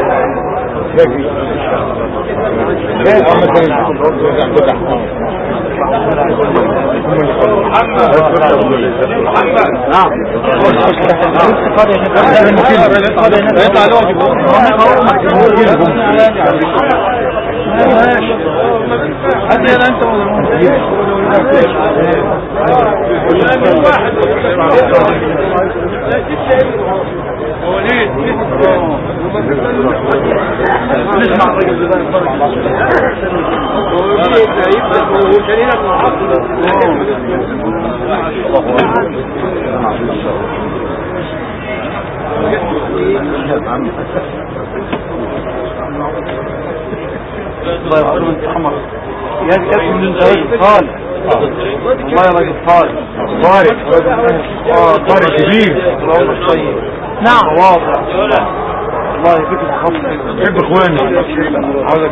طارق كبير. نعم واضح. الله يبارك فيك. بحب اخواني. عاوزك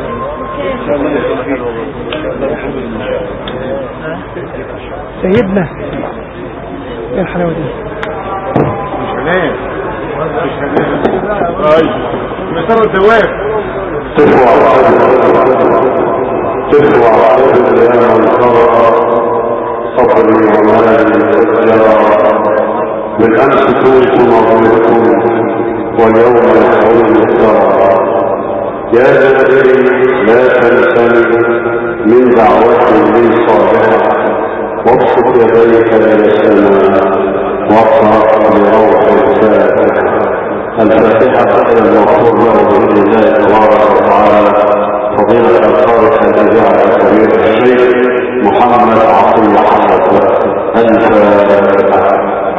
سيدنا. ايه الحلاوه دي؟ مش هنام. طيب مسار الدواب. تدفع الأيام والقرى صبري ومالي والجرى بالأمس كنت مظلمكم واليوم يحول الثرى يا جبري لا تنسني من دعوة لي صالحة وابسط يديك إلى السماء واقرأ بروح الفاتحة. الفاتحة المغفور له بإذن الله تبارك وتعالى فضيلة القارئ الإذاعة الكبير الشيخ محمد عطية حسن الفاتحة.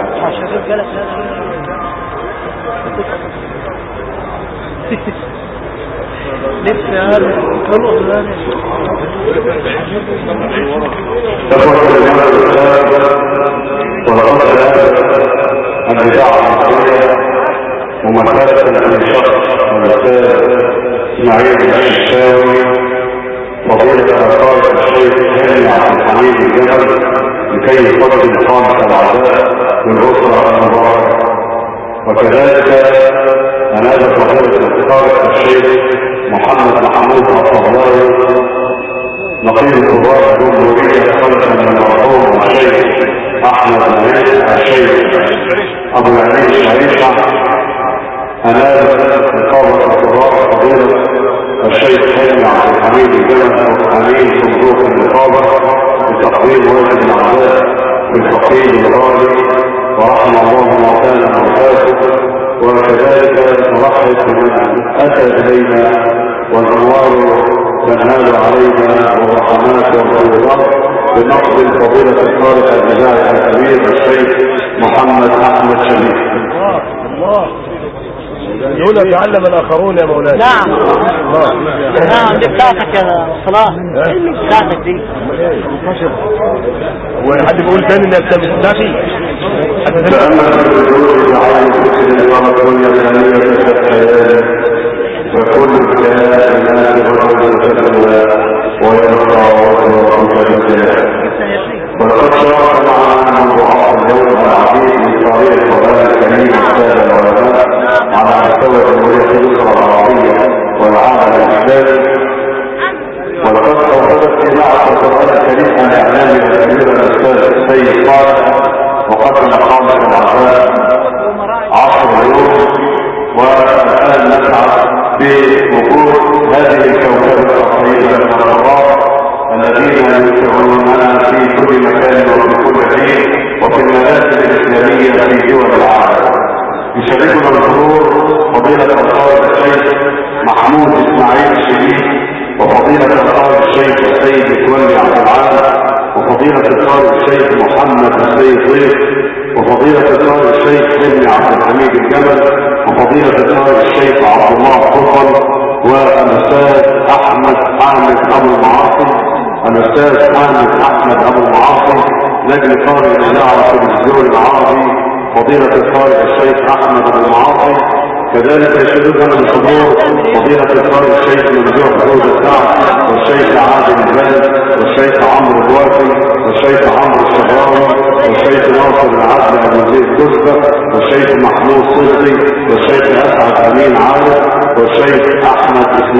لسه يا هذا الإذاعة المصرية ممثلة في شخص الأستاذ اسماعيل الشاوي فضيلة القارئ الشيخ هاني عبد الحميد الجبل لكي يقدم خامس العزاء للأسرة المباركة. وكذلك أنال فضيلة القارئ الشيخ محمد محمود الطبلاوي نقيب كبار الجمهورية خلفا من المرحوم الشيخ أحمد الشيخ أبو العلي الشريفة. أنال رقابة القضاء فضيلة الشيخ هاني عبد الحميد الجبل أمين صندوق الرقابة بتقديم واجب العزاء بالفقيد الغالي ورحم الله موتانا وفاته. وكذلك نرحب بمن أتى إلينا والأنوار تنهال علينا والرحمات والخيرات بنقد فضيلة القارئ الإذاعي الكبير الشيخ محمد أحمد شريف. الله دون يتعلم الآخرون يا مولانا. نعم نعم دي بتاعتك يا صلاح بتاعتك دي. وحد بيقول تاني انها بتاعتي تأمل الوجود بعين فكر الأرض اليمنية كالخيال وكل الكائنات غرض تتلوى ويبقى وجهك للجلال. ولقد شارك معنا موضوعات اليوم العديد من طريق القرآن الكريم السادة العلماء على مستوى جمهورية الأسرة العربية والعالم الإسلامي. ولقد توصلت إذاعة القرآن الكريم عن إعلامها الكبير الأستاذ السيد صالح وقدم خامس العزاء 10 يوم. والآن نسعى بوجود هذه الكوكبة الطيبة الحضراء الذين يتبعوننا في كل مكان وفي كل حين وفي المناسب الإسلامية في دول العالم. يشاركنا الحضور فضيلة القارئ الشيخ محمود اسماعيل الشريف وفضيلة القارئ الشيخ السيد متولي عبد العال وفضيلة القارئ الشيخ محمد السيد ضيف وفضيلة القارئ الشيخ هاني عبد الحميد الجبل وفضيلة القارئ الشيخ عبد الله الطفل والأستاذ أحمد حامد أبو المعاصي. الأستاذ حامد أحمد أبو المعاصي نجم قارئ الإذاعة في التلفزيون العربي فضيلة القارئ الشيخ أحمد أبو المعاصي. كذلك يشرفنا بالحضور فضيلة القارئ الشيخ ممدوح حوز السعد والشيخ عادل البلد والشيخ عمرو الوافي والشيخ عمرو الشهراوي والشيخ ناصر العدل أبو زيد كسبة والشيخ محمود صدقي والشيخ أسعد أمين عارف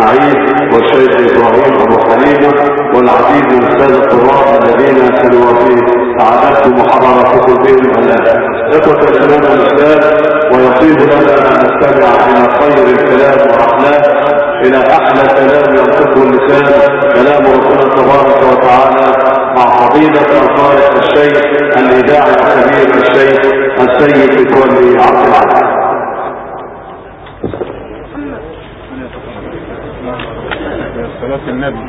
اسماعيل والشيخ ابراهيم ابو حليمه والعديد من الساده الطلاب الذين سنوافيه سعادتكم وحضراتكم بهم الان. اخوه الاسلام والاسلام، ويطيب لنا ان نستمع الى خير الكلام واحلاه، الى احلى كلام ينطقه اللسان، كلام ربنا تبارك وتعالى مع فضيله القارئ الشيخ الاذاعي الكبير الشيخ السيد متولي عبد العزيز. صلاة النبي.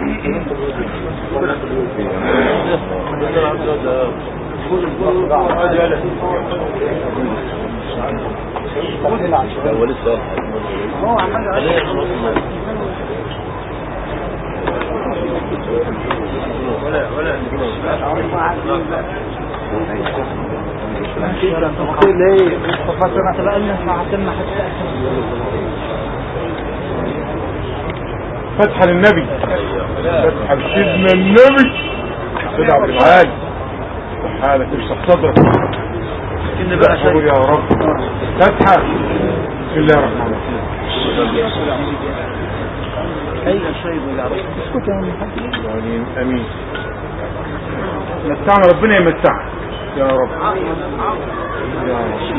فتحة للنبي، فتحة لسيدنا النبي سيد عبد العال. حالك اشرح صدرك كن بقى شيء يا رب. فتحة. بسم الله الرحمن الرحيم. اي شيء يا رب. اسكت يا امين. امين. متعنا ربنا يمتعنا يا رب. يا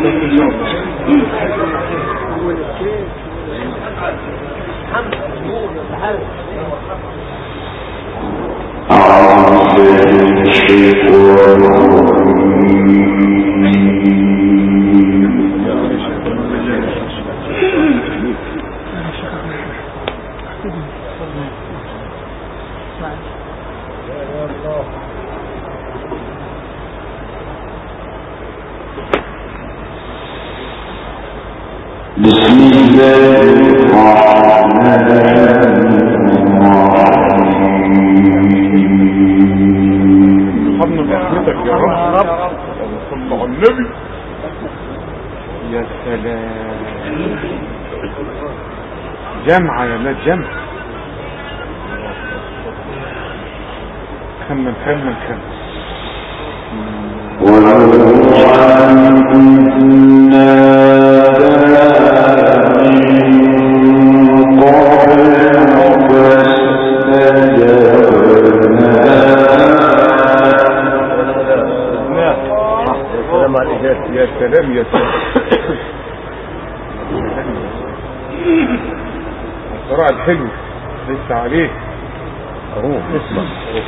بسم الله الرحمن الرحيم. خدنا برحمتك يا رب. صلى على النبي. يا سلام. جمع يا ولاد جمع. خمن خمن خمن. يا سلام يا سلام. الصراع الحلو لسه عليه اهو. اسمع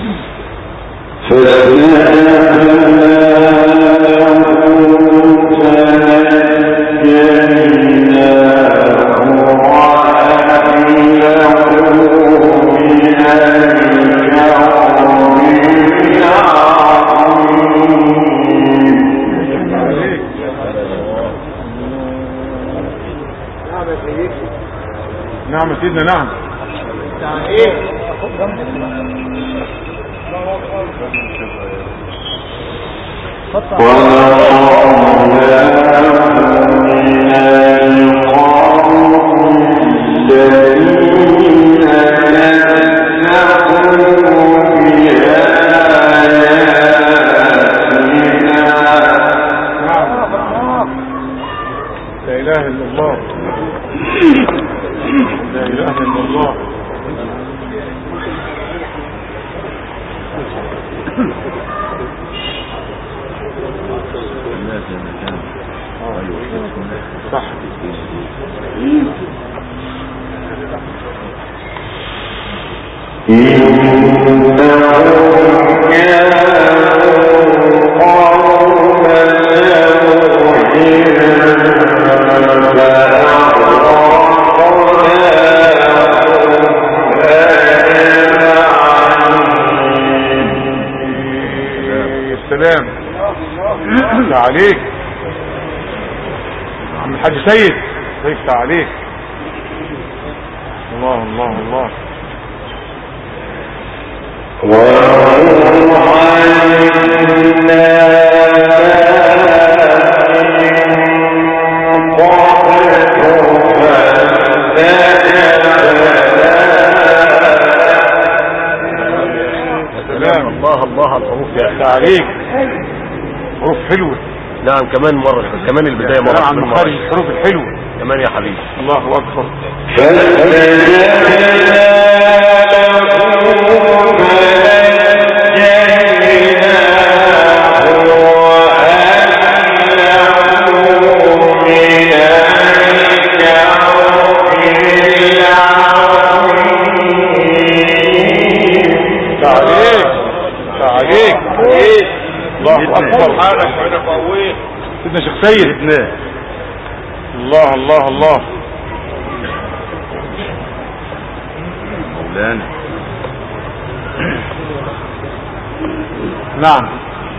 نعم سيدنا. نعم لا اله الا الله. لا اله الا الله. صح. السلام عليك عم الحاج سيد. يفتح عليك. الله الله الله. الله الله على الحروف يا اخي عليك. حروف حلوه. نعم كمان مرة، كمان البداية مرة. نعم مخارج الحروف الحلوة كمان يا حبيبي. الله أكبر. اكبر. حالك وانا قويت سيدنا شيخ سيد. الله الله الله مولانا. نعم.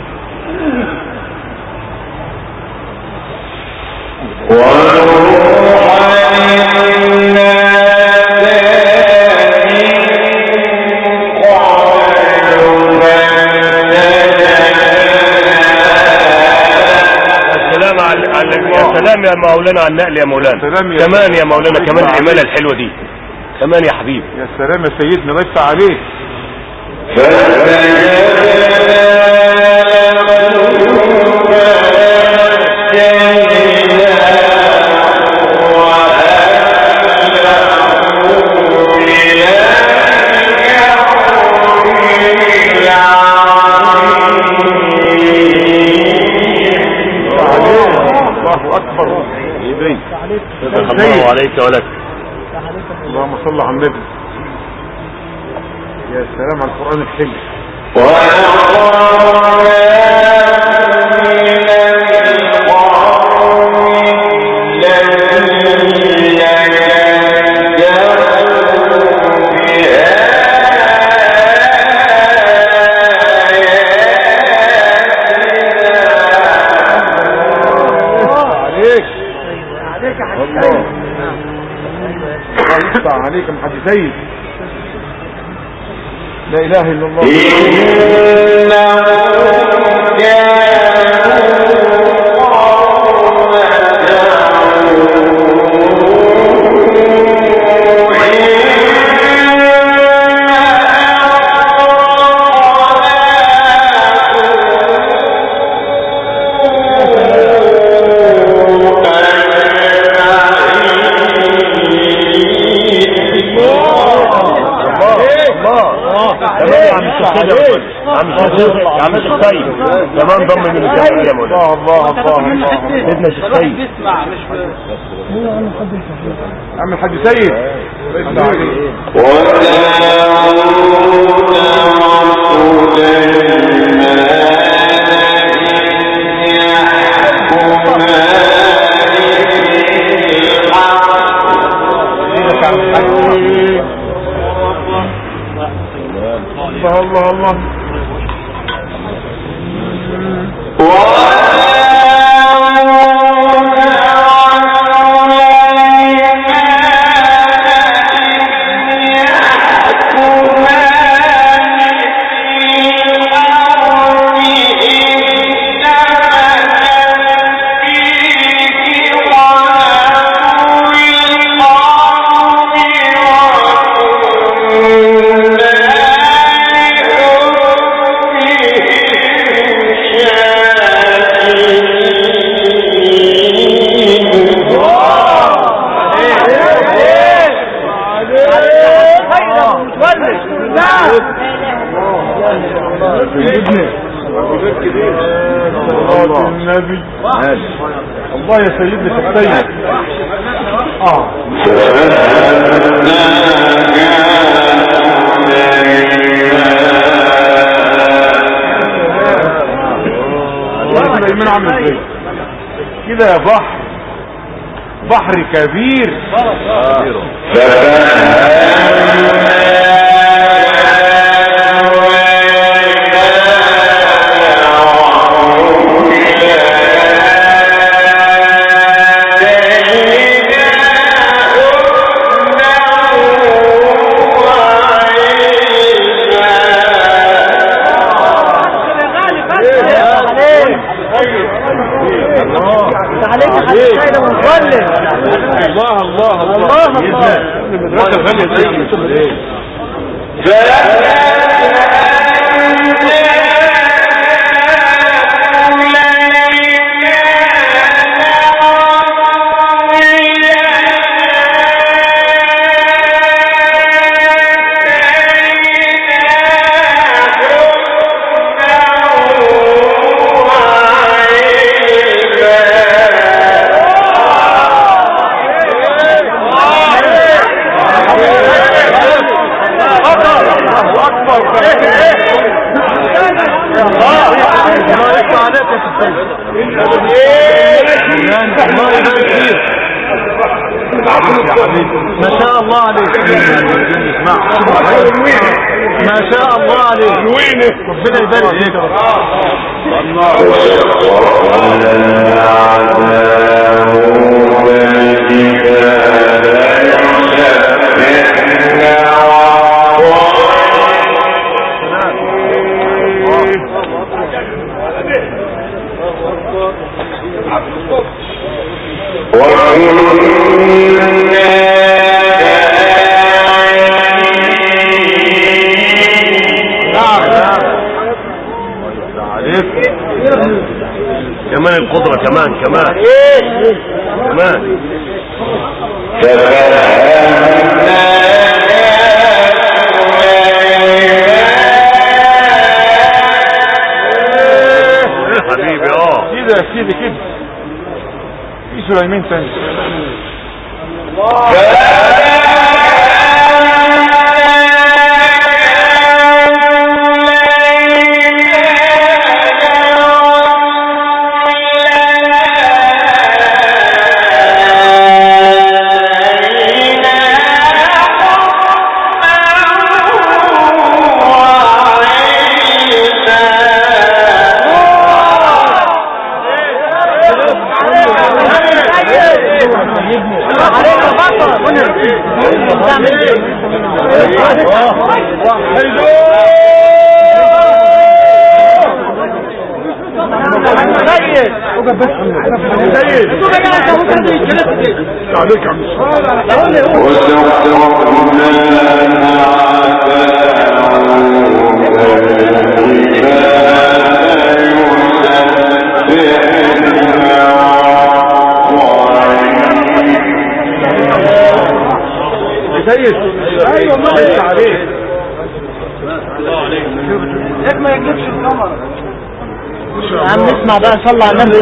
سلام يا مولانا على النقل يا مولانا. كمان يا مولانا، كمان العمالة الحلوة دي كمان يا حبيبي. يا سلام يا سيدنا، الله يفتح عليك. الله عليك ولك. اللهم صل على النبي. يا سلام على القرآن الحلو. عليك محمد سيد. لا اله الا الله. عم الشيخ سيد كمان ضم من الجمعية يا مولانا. الله الله الله. سيدنا الشيخ سيد. عم الحاج سيد. الله الله الله. النبي الله يا سيدنا السيد. من عامل ازاي كده يا بحر كبير. الله الله الله الله. المدرسة غالية زي أكبر. ما شاء الله عليك ما شاء الله عليك ربنا يبارك فيك كمان القدرة كمان حبيبي كده يا سيدي كده في سليمان تاني عم نسمع بقى صلى على النبي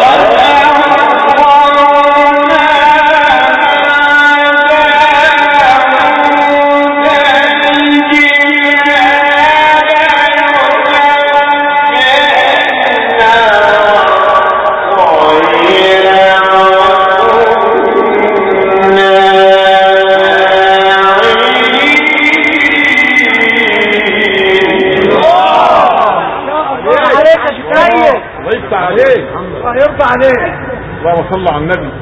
يرضى عليك اللهم صل على النبي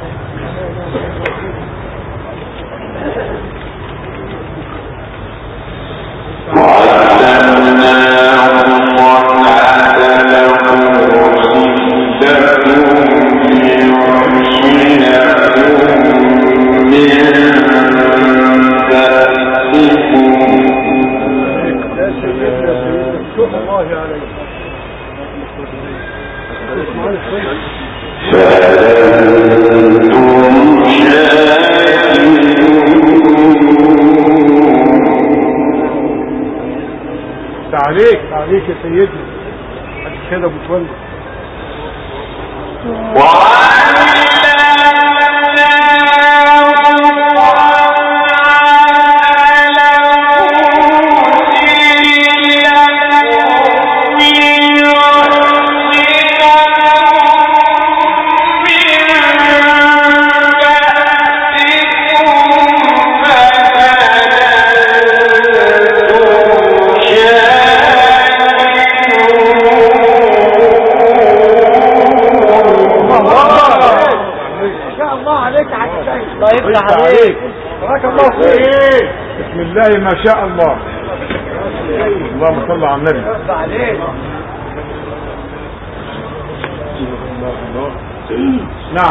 عليك يا سيدي كده ابو تولد عليك بارك الله فيك بسم الله ما شاء الله اللهم صل على النبي نعم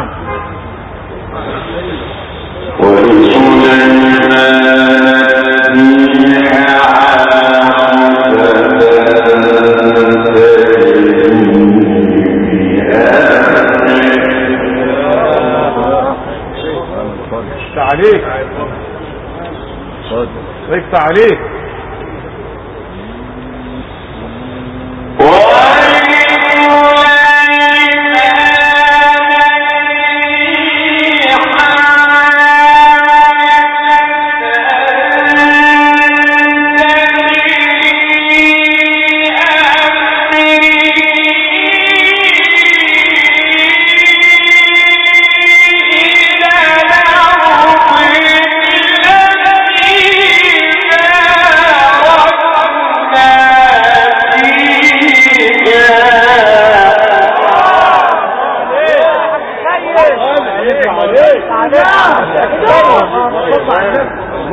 عليك ركت عليك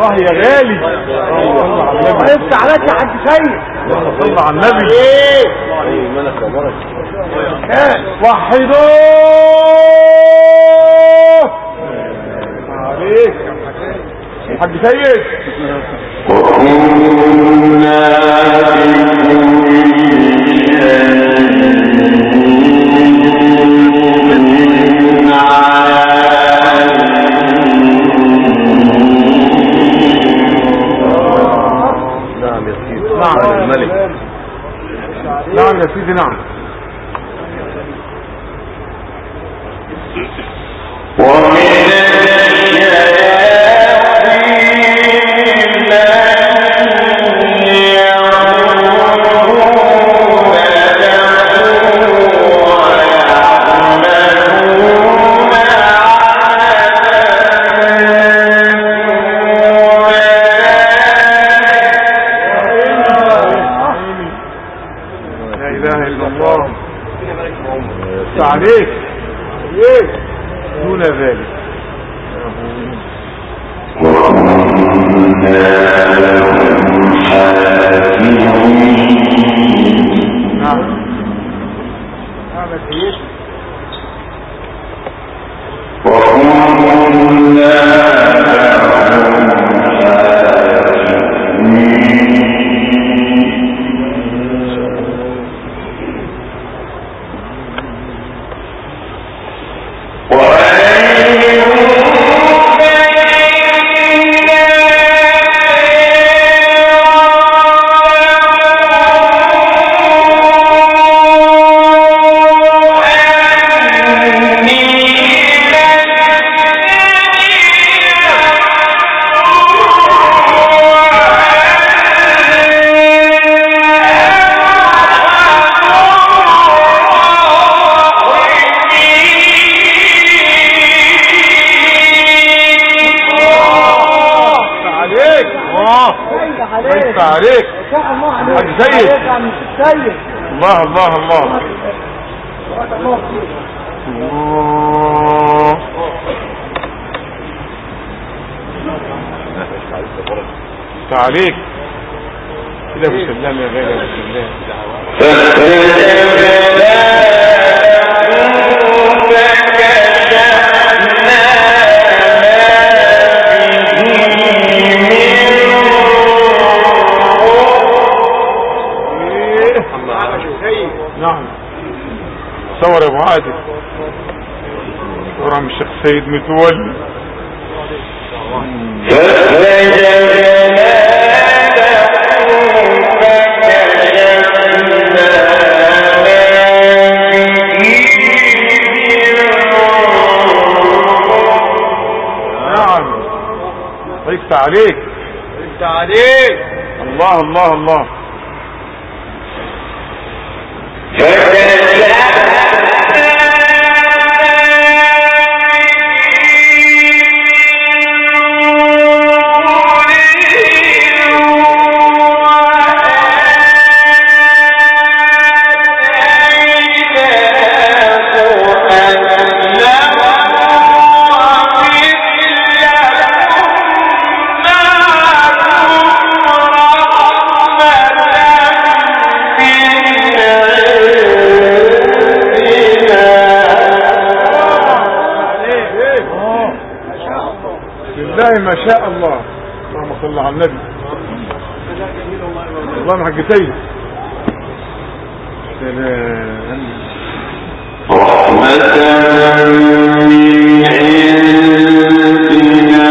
الله يا غالي. انت عليك يا حاج سيد. صلى على النبي. ايه ملك وبركه. وحدوه عليك يا حاج سيد. نعم الملك. نعم يا سيدي نعم. عليك دون ذلك. عليك حاج سيد. الله الله الله الله عليك كده بسلام يا غالي بسلام. نعم صور يا ابو عادل ورحم الشيخ سيد متولي. نعم ضيفت عليك ضيفت عليك. الله الله الله. ما شاء الله. اللهم صل على النبي. اللهم حق سيد. سلام. رحمة من عندنا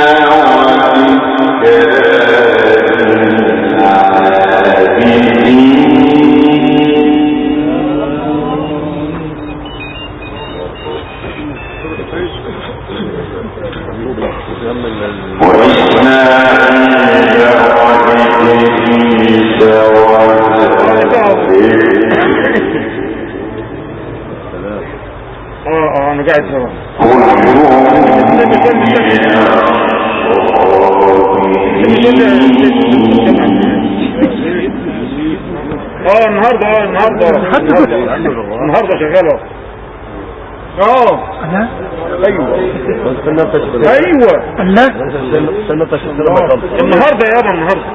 انا قاعد سوا. النهارده شغاله. الله. ايوه الله. النهارده يابا النهارده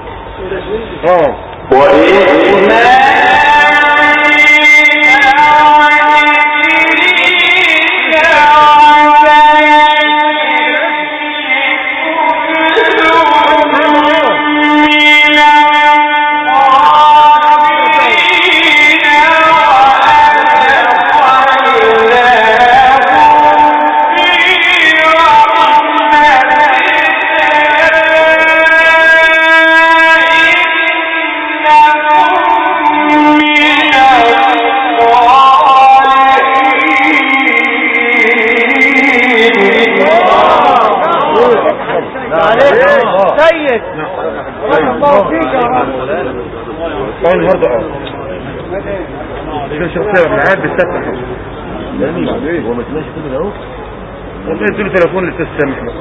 سيد الله فيك يا رب. النهارده ده شخصيه معاد بتفتح هو ما سمعش كده اهو. والله اديله تليفون للاستاذ سامح بقى.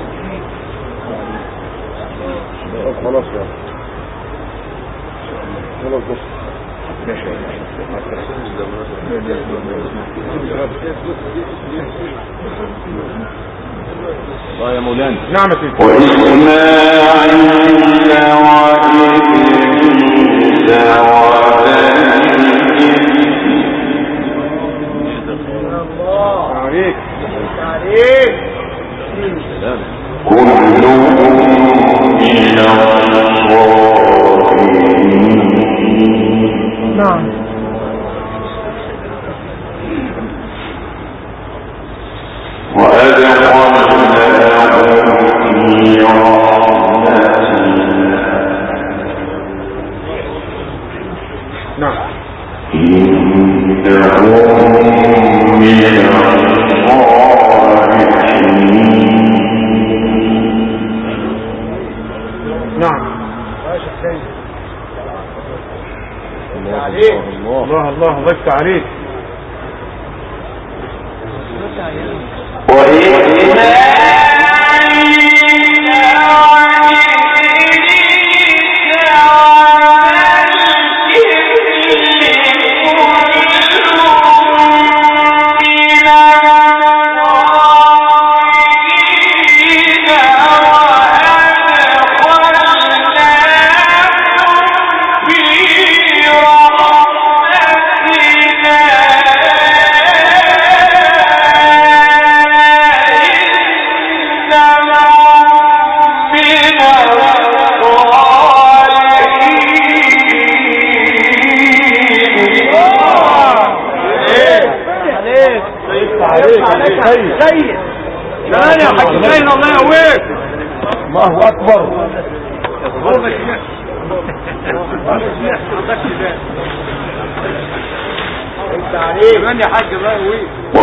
خلاص يا خلاص بص ماشي الله يا مولانا. نعم يا سيدي. عليك عليك نعم. الله بس عليك. سيد كمان يا حاج سيد الله يقويك. الله اكبر. انت عليك كمان يا حاج الله يقويك.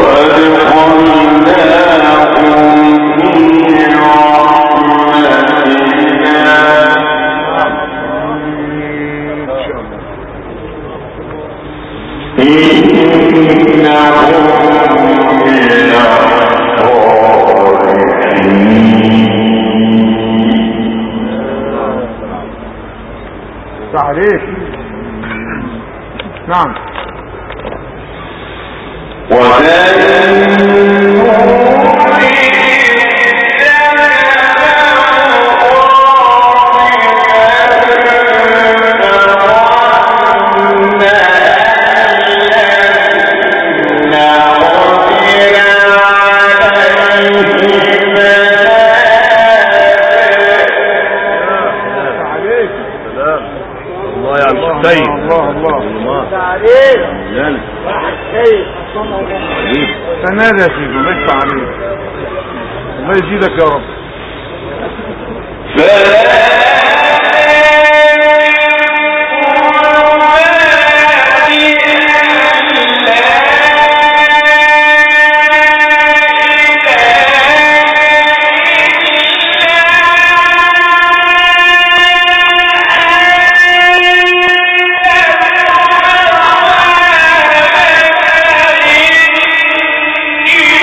عليك. نعم. تنادى يا سيدي ومدفع عليك. الله يزيدك يا رب.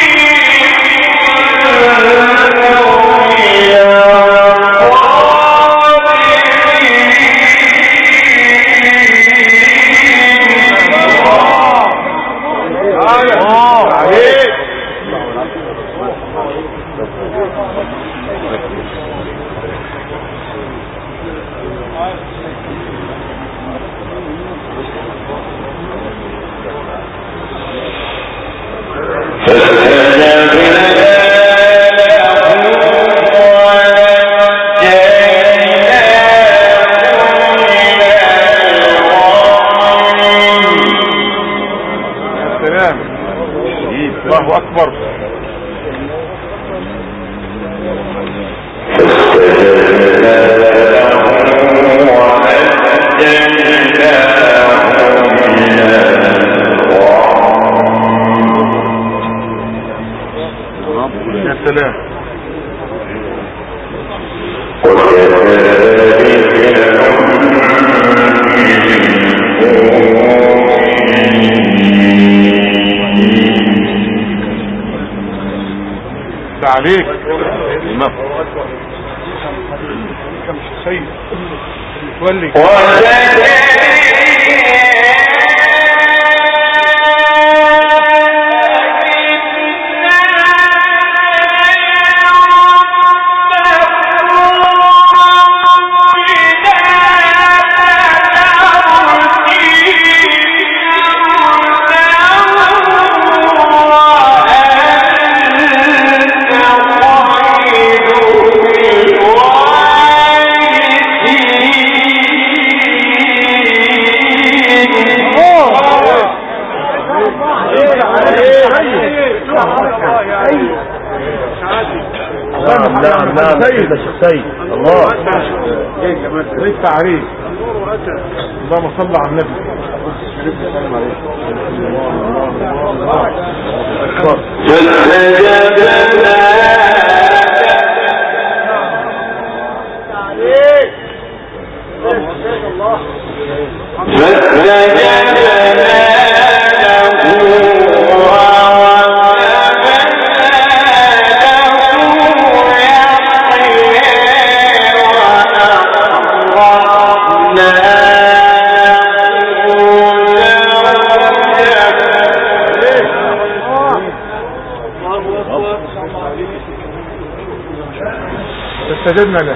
Oh الله اكبر. يا سلام. عليك مش سيد تولي نعم سيد سيد الله ليس تعريف. اللهم صل على النبي. فاستجبنا له.